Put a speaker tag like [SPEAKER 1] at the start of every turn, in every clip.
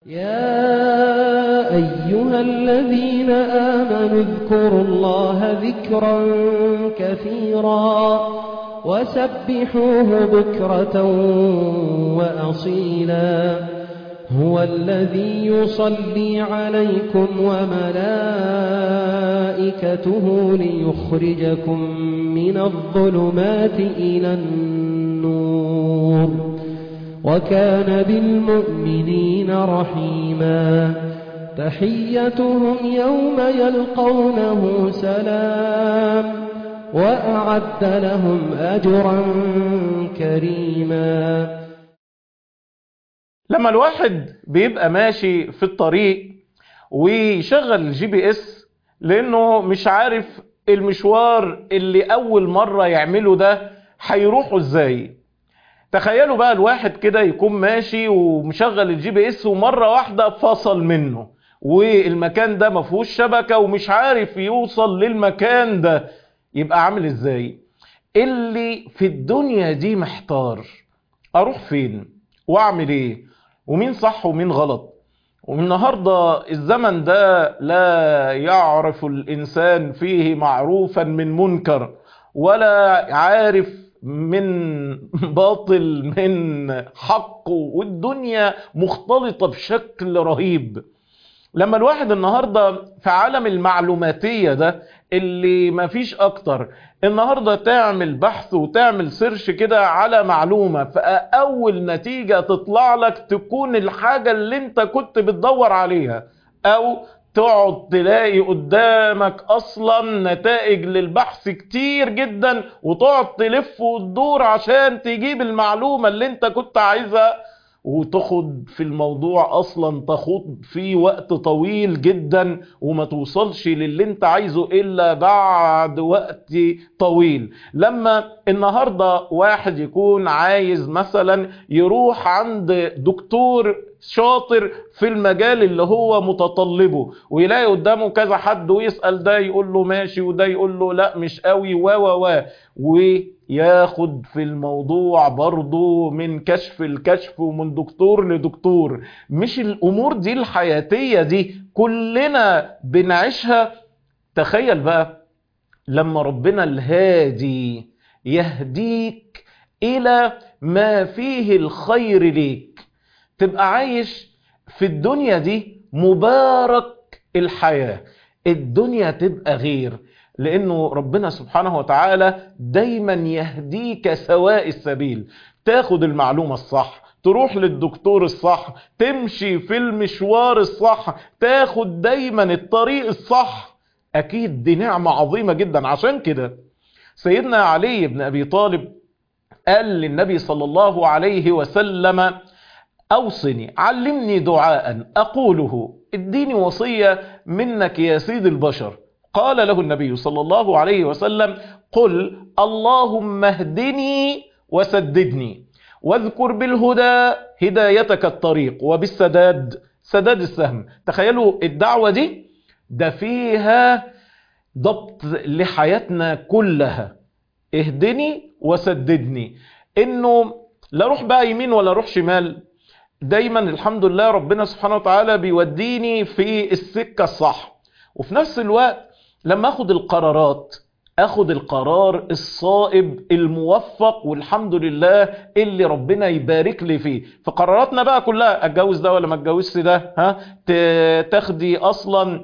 [SPEAKER 1] يا أيها الذين آمنوا اذكروا الله ذكرا كثيرا وسبحوه بكرة وأصيلا هو الذي يصلي عليكم وملائكته ليخرجكم من الظلمات إلى النور وكان بالمؤمنين رحيما تحيتهم يوم يلقونه سلام وأعد لهم أجرا كريما.
[SPEAKER 2] لما الواحد بيبقى ماشي في الطريق ويشغل GPS لأنه مش عارف المشوار اللي أول مرة يعمله ده هيروحوا ازاي. تخيلوا بقى الواحد كده يكون ماشي ومشغل GPS ومرة واحدة فصل منه والمكان ده مفهوش شبكة ومش عارف يوصل للمكان ده، يبقى عامل ازاي؟ اللي في الدنيا دي محتار اروح فين واعمل ايه ومين صح ومين غلط. والنهاردة الزمن ده لا يعرف الانسان فيه معروفا من منكر ولا عارف من باطل من حق، والدنيا مختلطة بشكل رهيب. لما الواحد النهاردة في عالم المعلوماتية ده اللي مفيش اكتر، النهاردة تعمل بحث وتعمل سيرش كده على معلومة، فاول نتيجة تطلع لك تكون الحاجة اللي انت كنت بتدور عليها، او تقعد تلاقي قدامك اصلا نتائج للبحث كتير جدا وتقعد تلف وتدور عشان تجيب المعلومة اللي انت كنت عايزها، وتاخد في الموضوع اصلا تاخد فيه وقت طويل جدا وما توصلش للي انت عايزه الا بعد وقت طويل. لما النهاردة واحد يكون عايز مثلا يروح عند دكتور شاطر في المجال اللي هو متطلبه ويلاقي قدامه كذا حد ويسأل ده يقول له ماشي وده يقول له لا مش قوي وياخد في الموضوع برضو من كشف الكشف ومن دكتور لدكتور. مش الامور دي الحياتية دي كلنا بنعيشها؟ تخيل بقى لما ربنا الهادي يهديك الى ما فيه الخير ليك، تبقى عايش في الدنيا دي مبارك الحياة، الدنيا تبقى غير، لأنه ربنا سبحانه وتعالى دايما يهديك سواء السبيل. تاخد المعلومة الصح، تروح للدكتور الصح، تمشي في المشوار الصح، تاخد دايما الطريق الصح. أكيد دي نعمة عظيمة جدا. عشان كده سيدنا علي بن أبي طالب قال للنبي صلى الله عليه وسلم: أوصني، علمني دعاء أقوله، اديني وصية منك يا سيد البشر. قال له النبي صلى الله عليه وسلم: قل اللهم اهدني وسددني، واذكر بالهدى هدايتك الطريق، وبالسداد سداد السهم. تخيلوا الدعوة دي ده فيها ضبط لحياتنا كلها، اهدني وسددني، انه لا روح بقى يمين ولا روح شمال، دايما الحمد لله ربنا سبحانه وتعالى بيوديني في السكة الصح. وفي نفس الوقت لما اخد القرارات اخد القرار الصائب الموفق، والحمد لله اللي ربنا يبارك لي فيه. في قراراتنا بقى كلها، اتجوز ده ولا ما اتجوزش ده، تاخدي اصلا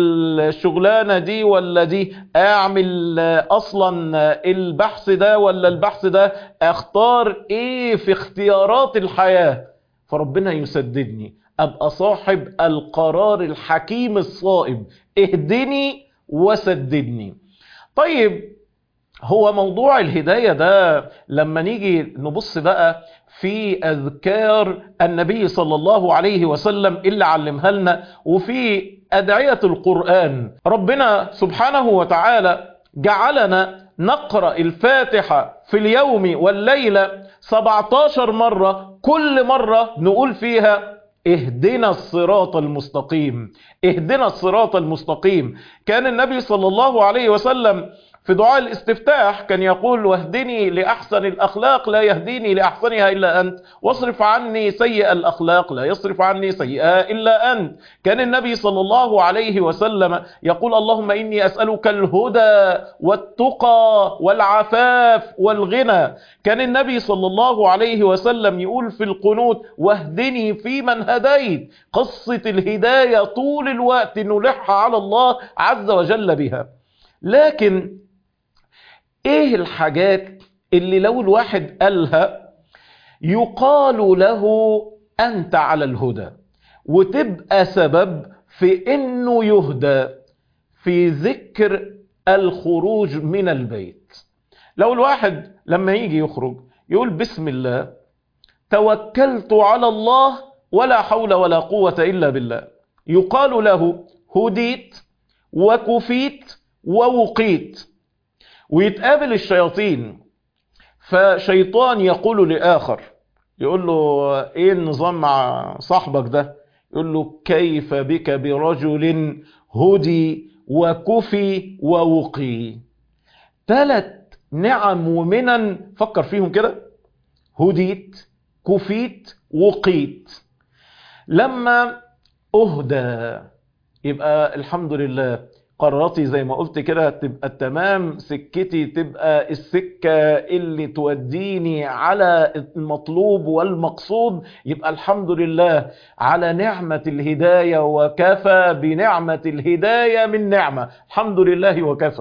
[SPEAKER 2] الشغلانة دي ولا دي، اعمل اصلا البحث ده ولا البحث ده، اختار ايه في اختيارات الحياة، فربنا يسددني ابقى صاحب القرار الحكيم الصائب. اهدني وسددني. طيب هو موضوع الهداية ده لما نيجي نبص بقى في أذكار النبي صلى الله عليه وسلم اللي علمها لنا، وفي أدعية القرآن، ربنا سبحانه وتعالى جعلنا نقرأ الفاتحة في اليوم والليلة 17 مرة، كل مرة نقول فيها اهدنا الصراط المستقيم، اهدنا الصراط المستقيم. كان النبي صلى الله عليه وسلم في دعاء الاستفتاح كان يقول واهدني لأحسن الأخلاق لا يهديني لأحسنها إلا أنت، واصرف عني سيئ الأخلاق لا يصرف عني سيئها إلا أنت. كان النبي صلى الله عليه وسلم يقول اللهم إني أسألك الهدى والتقى والعفاف والغنى. كان النبي صلى الله عليه وسلم يقول في القنوت واهدني فيمن هديت. قصة الهداية طول الوقت نلح على الله عز وجل بها. لكن ايه الحاجات اللي لو الواحد قالها يقال له انت على الهدى وتبقى سبب في انه يهدى؟ في ذكر الخروج من البيت. لو الواحد لما يجي يخرج يقول بسم الله توكلت على الله ولا حول ولا قوة إلا بالله، يقال له هديت وكفيت ووقيت. ويتقابل الشياطين، فشيطان يقول لآخر، يقول له ايه النظام مع صاحبك ده؟ يقول له كيف بك برجل هدي وكفي ووقي. 3 نعم ومنن، فكر فيهم كده: هديت، كفيت، وقيت. لما اهدى يبقى الحمد لله، قراراتي زي ما قلت كده تبقى تمام، سكتي تبقى السكة اللي توديني على المطلوب والمقصود، يبقى الحمد لله على نعمة الهداية، وكفى بنعمة الهداية من نعمة، الحمد لله وكفى.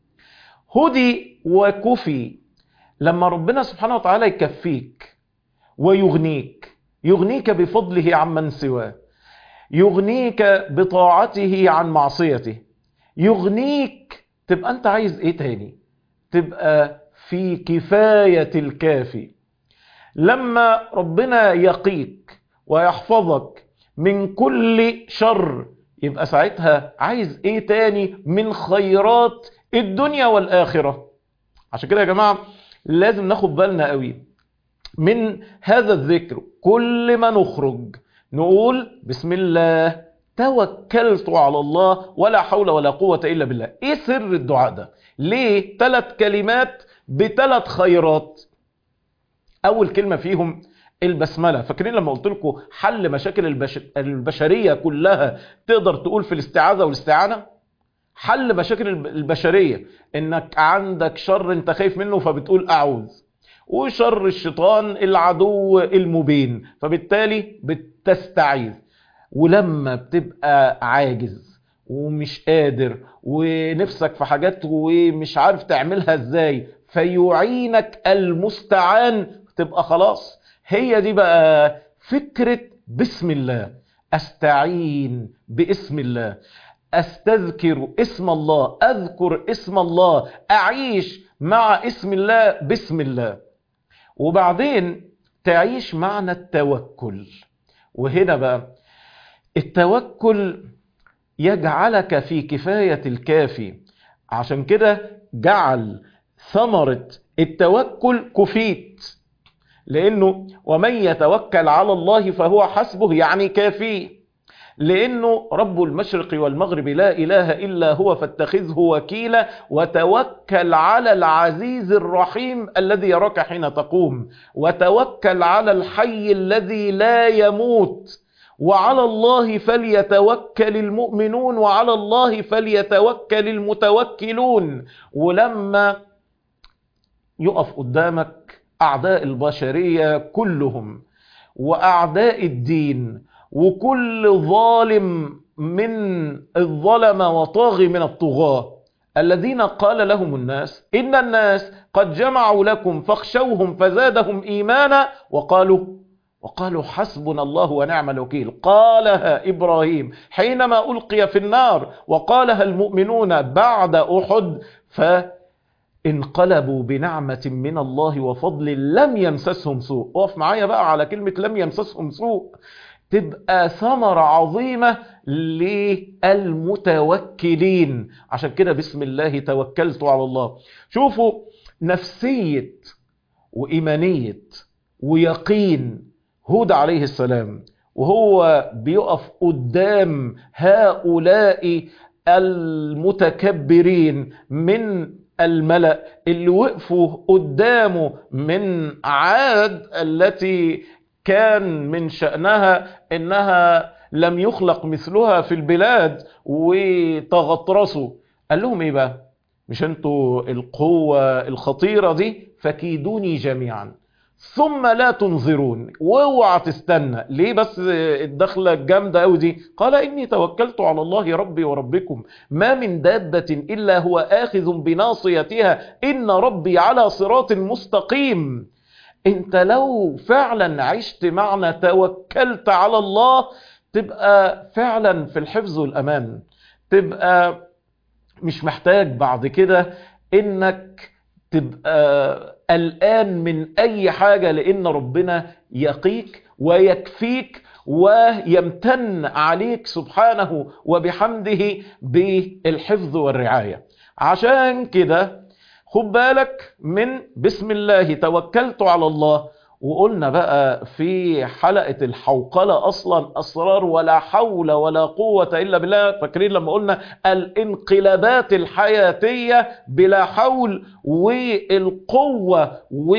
[SPEAKER 2] هدي وكفي، لما ربنا سبحانه وتعالى يكفيك ويغنيك، يغنيك بفضله عمن سواه، يغنيك بطاعته عن معصيته، يغنيك، تبقى انت عايز ايه تاني؟ تبقى في كفاية الكافي. لما ربنا يقيك ويحفظك من كل شر، يبقى ساعتها عايز ايه تاني من خيرات الدنيا والآخرة؟ عشان كده يا جماعة لازم ناخد بالنا قوي من هذا الذكر. كل ما نخرج نقول بسم الله توكلت على الله ولا حول ولا قوة إلا بالله. ايه سر الدعاء ده؟ ليه 3 كلمات ب3 خيرات؟ اول كلمة فيهم البسملة. فاكرين لما قلت لكم حل مشاكل البشرية كلها تقدر تقول في الاستعاذة والاستعانة؟ حل مشاكل البشرية انك عندك شر انت خايف منه فبتقول اعوذ، وشر الشيطان العدو المبين فبالتالي بتستعيذ. ولما بتبقى عاجز ومش قادر ونفسك في حاجات ومش عارف تعملها ازاي فيعينك المستعان، تبقى خلاص. هي دي بقى فكرة بسم الله. استعين باسم الله، استذكر اسم الله، اذكر اسم الله، اعيش مع اسم الله بسم الله. وبعدين تعيش معنى التوكل. وهنا بقى التوكل يجعلك في كفاية الكافي. عشان كده جعل ثمرة التوكل كفيت، لأنه ومن يتوكل على الله فهو حسبه، يعني كافيه. لأنه رب المشرق والمغرب لا إله إلا هو فاتخذه وكيلا، وتوكل على العزيز الرحيم الذي يراك حين تقوم، وتوكل على الحي الذي لا يموت، وعلى الله فليتوكل المؤمنون، وعلى الله فليتوكل المتوكلون. ولما يقف قدامك أعداء البشرية كلهم وأعداء الدين وكل ظالم من الظلمة وطاغي من الطغاة الذين قال لهم الناس إن الناس قد جمعوا لكم فاخشوهم فزادهم إيمانا وقالوا حسبنا الله ونعم الوكيل. قالها إبراهيم حينما ألقي في النار، وقالها المؤمنون بعد أحد، فانقلبوا بنعمة من الله وفضل لم يمسسهم سوء. وقف معايا بقى على كلمة لم يمسسهم سوء، تبقى ثمرة عظيمة للمتوكلين. عشان كده بسم الله توكلت على الله. شوفوا نفسية وإيمانية ويقين هود عليه السلام وهو بيقف قدام هؤلاء المتكبرين من الملأ اللي وقفوا قدامه من عاد التي كان من شأنها إنها لم يخلق مثلها في البلاد وتغطرسوا. قال لهم إيه بقى؟ مش أنتوا القوة الخطيرة دي؟ فكيدوني جميعا ثم لا تنظرون. واوعى تستنى. ليه بس الدخلة الجامدة قوي دي؟ قال إني توكلت على الله ربي وربكم ما من دابة إلا هو آخذ بناصيتها إن ربي على صراط مستقيم. انت لو فعلا عشت معنى توكلت على الله تبقى فعلا في الحفظ والأمان، تبقى مش محتاج بعد كده انك تبقى قلقان من اي حاجة، لان ربنا يقيك ويكفيك ويمتن عليك سبحانه وبحمده بالحفظ والرعاية. عشان كده خد بالك من بسم الله توكلت على الله. وقلنا بقى في حلقة الحوقلة أصلا أسرار ولا حول ولا قوة إلا بالله. فاكرين لما قلنا الانقلابات الحياتية بلا حول والقوة،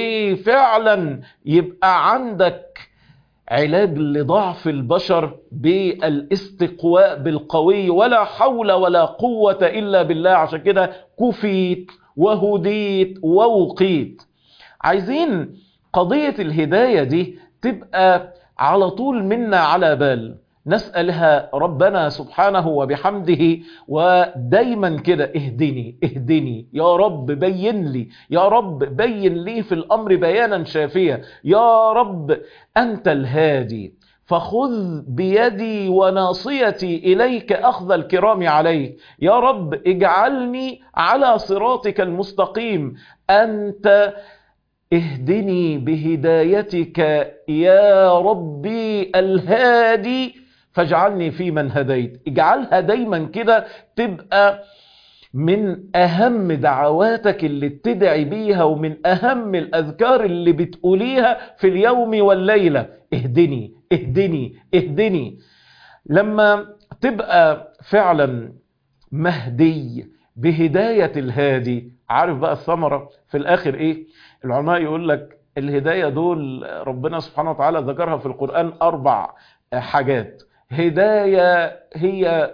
[SPEAKER 2] وفعلا يبقى عندك علاج لضعف البشر بالاستقواء بالقوي ولا حول ولا قوة إلا بالله. عشان كده كفيت وهديت ووقيت. عايزين قضية الهداية دي تبقى على طول منا على بال، نسألها ربنا سبحانه وبحمده ودايما كده اهدني اهدني يا رب، بين لي يا رب، بين لي في الأمر بيانا شافيا يا رب، أنت الهادي فخذ بيدي وناصيتي إليك أخذ الكرام عليك. يا رب اجعلني على صراطك المستقيم، أنت اهدني بهدايتك يا ربي الهادي فاجعلني في من هديت. اجعلها دايما كده تبقى من أهم دعواتك اللي بتدعي بيها ومن أهم الأذكار اللي بتقوليها في اليوم والليلة. اهدني اهدني اهدني. لما تبقى فعلا مهدي بهداية الهادي، عارف بقى الثمرة في الآخر إيه؟ العلماء يقول لك الهداية دول ربنا سبحانه وتعالى ذكرها في القرآن 4 حاجات. هداية هي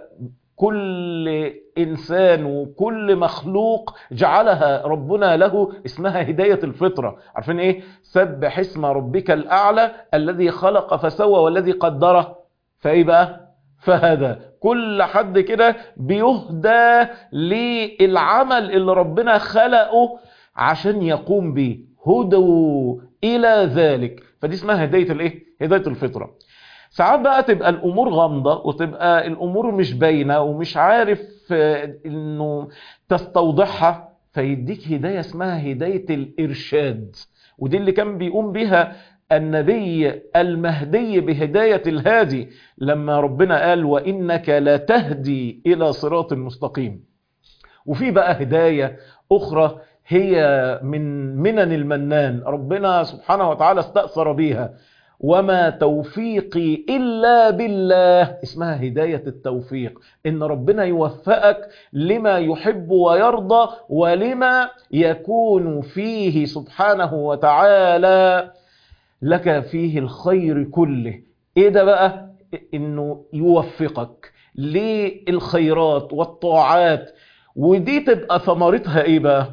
[SPEAKER 2] كل إنسان وكل مخلوق جعلها ربنا له اسمها هداية الفطرة. عارفين إيه؟ سبح اسم ربك الأعلى الذي خلق فسوى والذي قدره فإيه بقى؟ فهدى. كل حد كده بيهدى للعمل اللي ربنا خلقه عشان يقوم به، هدوا إلى ذلك. فدي اسمها هداية الإيه؟ هداية الفطرة. ساعات بقى تبقى الأمور غامضة وتبقى الأمور مش باينة ومش عارف إنه تستوضحها، فيديك هداية اسمها هداية الإرشاد. ودي اللي كان بيقوم بها النبي المهدي بهداية الهادي لما ربنا قال وإنك لا تهدي إلى صراط مستقيم. وفي بقى هداية أخرى هي من منن المنان، ربنا سبحانه وتعالى استأثر بيها، وما توفيقي إلا بالله، اسمها هداية التوفيق. إن ربنا يوفقك لما يحب ويرضى ولما يكون فيه سبحانه وتعالى لك فيه الخير كله. إيه ده بقى؟ إنه يوفقك للخيرات والطاعات. ودي تبقى ثمرتها إيه بقى؟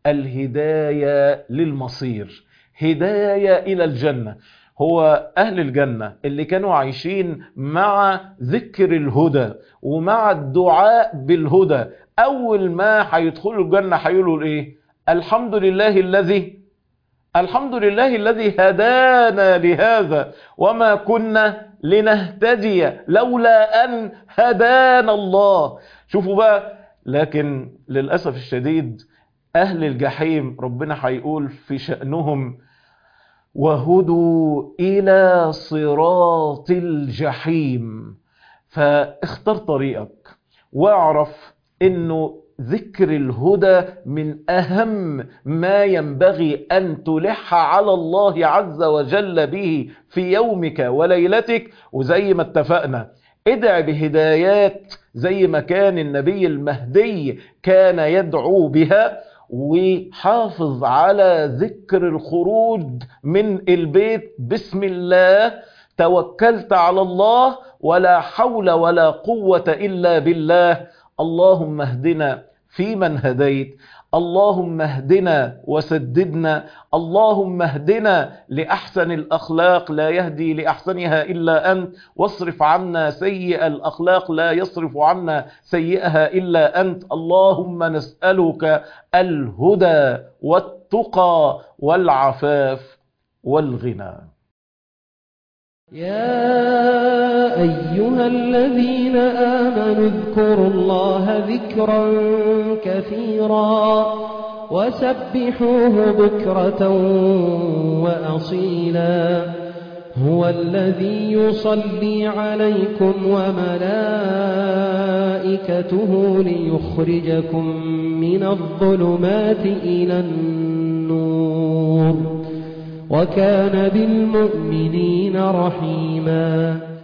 [SPEAKER 2] الهداية للمصير، هداية إلى الجنة. هو أهل الجنة اللي كانوا عايشين مع ذكر الهدى ومع الدعاء بالهدى، أول ما هيدخلوا الجنة هيقولوا إيه؟ الحمد لله الذي هدانا لهذا وما كنا لنهتدي لولا أن هدانا الله. شوفوا بقى، لكن للأسف الشديد أهل الجحيم ربنا هيقول في شأنهم وهدوا إلى صراط الجحيم. فاختار طريقك واعرف إنه ذكر الهدى من أهم ما ينبغي أن تلح على الله عز وجل به في يومك وليلتك. وزي ما اتفقنا ادع بهدايات زي ما كان النبي المهدي كان يدعو بها، وحافظ على ذكر الخروج من البيت بسم الله، توكلت على الله ولا حول ولا قوة إلا بالله. اللهم اهدنا فيمن هديت، اللهم اهدنا وسددنا، اللهم اهدنا لأحسن الأخلاق لا يهدي لأحسنها إلا أنت، واصرف عنا سيئ الأخلاق لا يصرف عنا سيئها إلا أنت. اللهم نسألك الهدى والتقى والعفاف والغنى.
[SPEAKER 1] يا أيها الذين آمنوا اذكروا الله ذكرا كثيرا وسبحوه بكرة وأصيلا. هو الذي يصلي عليكم وملائكته ليخرجكم من الظلمات إلى النور وكان بالمؤمنين رحيما.